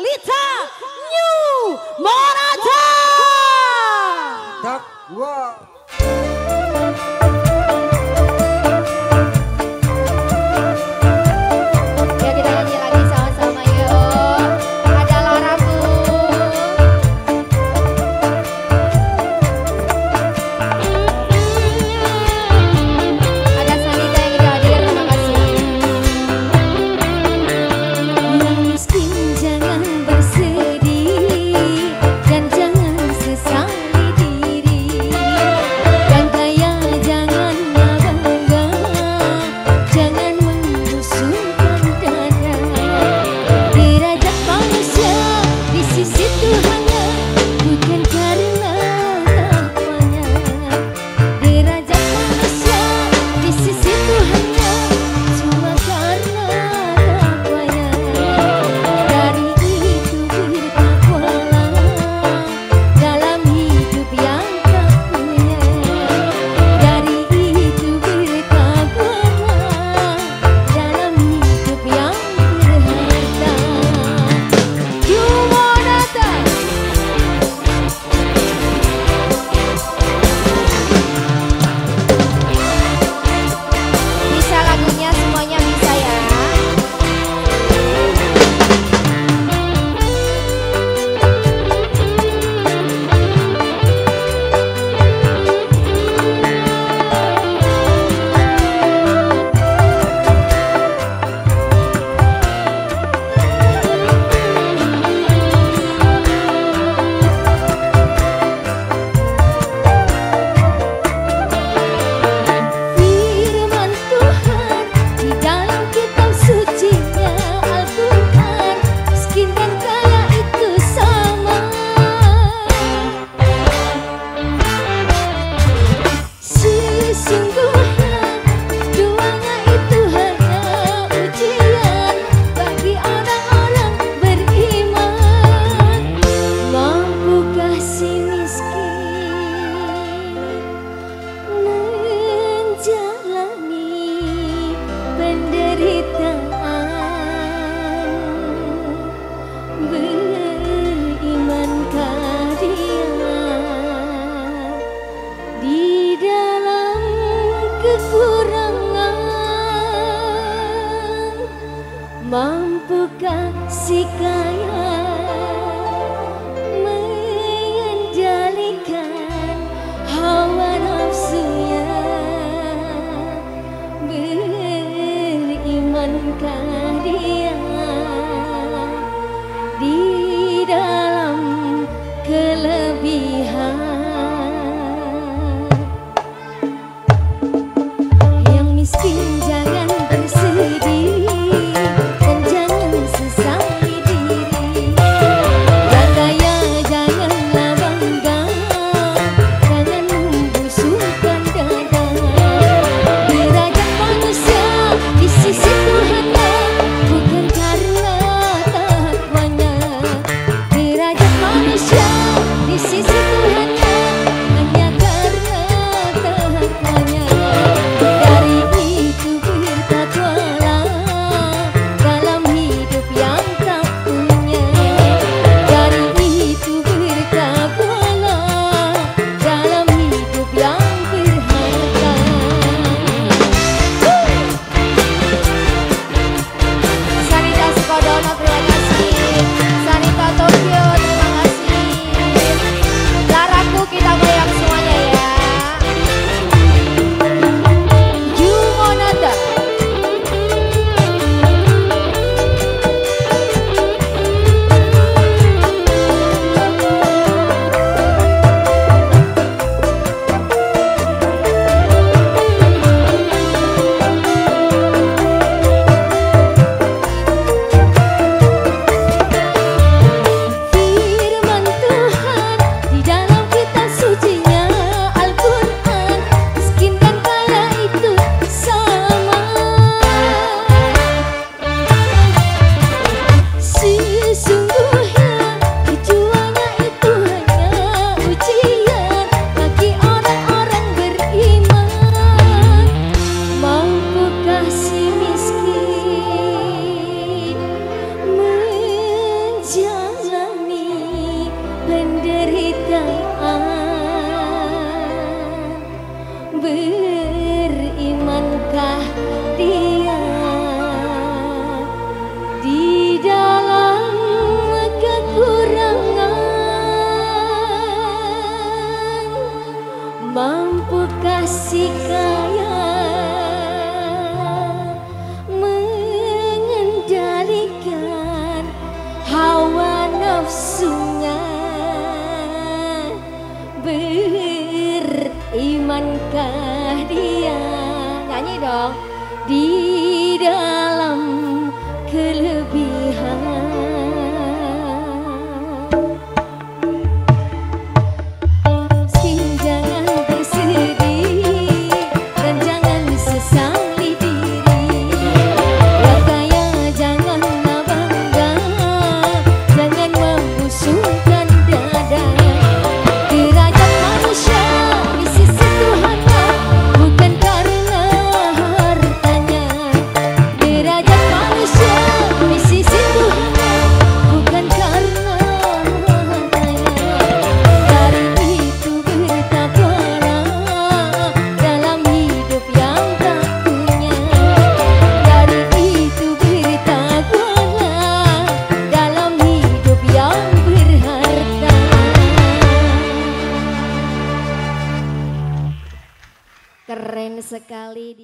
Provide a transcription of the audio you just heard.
Lita New Monata. Tak gua. Ya kita nyanyi lagi sama-sama yuk. Ada Lara Bu. Ada Salita yang udah hadir, terima kasih. Yang miskin jangan bersedih dan jangan sesali diri. Yang kaya jangan bangga, jangan membusukkan dada. Derajat manusia di sisi Tuhannya bukan karena takwanya. Derajat manusia di sisi Tuhannya cuma karena takwanya. Dari itu bertakwalah dalam hidup yang tak punya. Dari itu bertakwalah dalam hidup yang berharta. Yumonata. Bisa lagunya, semuanya bisa ya. Firman Tuhan di dalam kitab sucinya Al-Quran, miskin dan kaya itu sama. Sesungguhnya duanya itu hanya ujian bagi orang-orang beriman. Mampukah si miskin menjalani penderitaan? Berimankah dia di dalam kekurangan? Mampukah si kaya mengendalikan hawa nafsunya? Berimankah dia di dalam kelebihan? Yang miskin jangan bersedih dan jangan sesali diri. nafsunya. Berimankah dia, nyanyi dong, di dalam kelebihan. Jangan bersedih dan jangan sesali diri. Berkaya janganlah bangga, jangan membusungkan dada. Derajat manusia di sisi Tuhannya bukan karena hartanya. Derajat manusia di sisi Tuhannya bukan karena hartanya. Dari itu bertakwalah dalam hidup yang tak punya. Dari itu bertakwalah dalam hidup yang berharta. Keren sekali.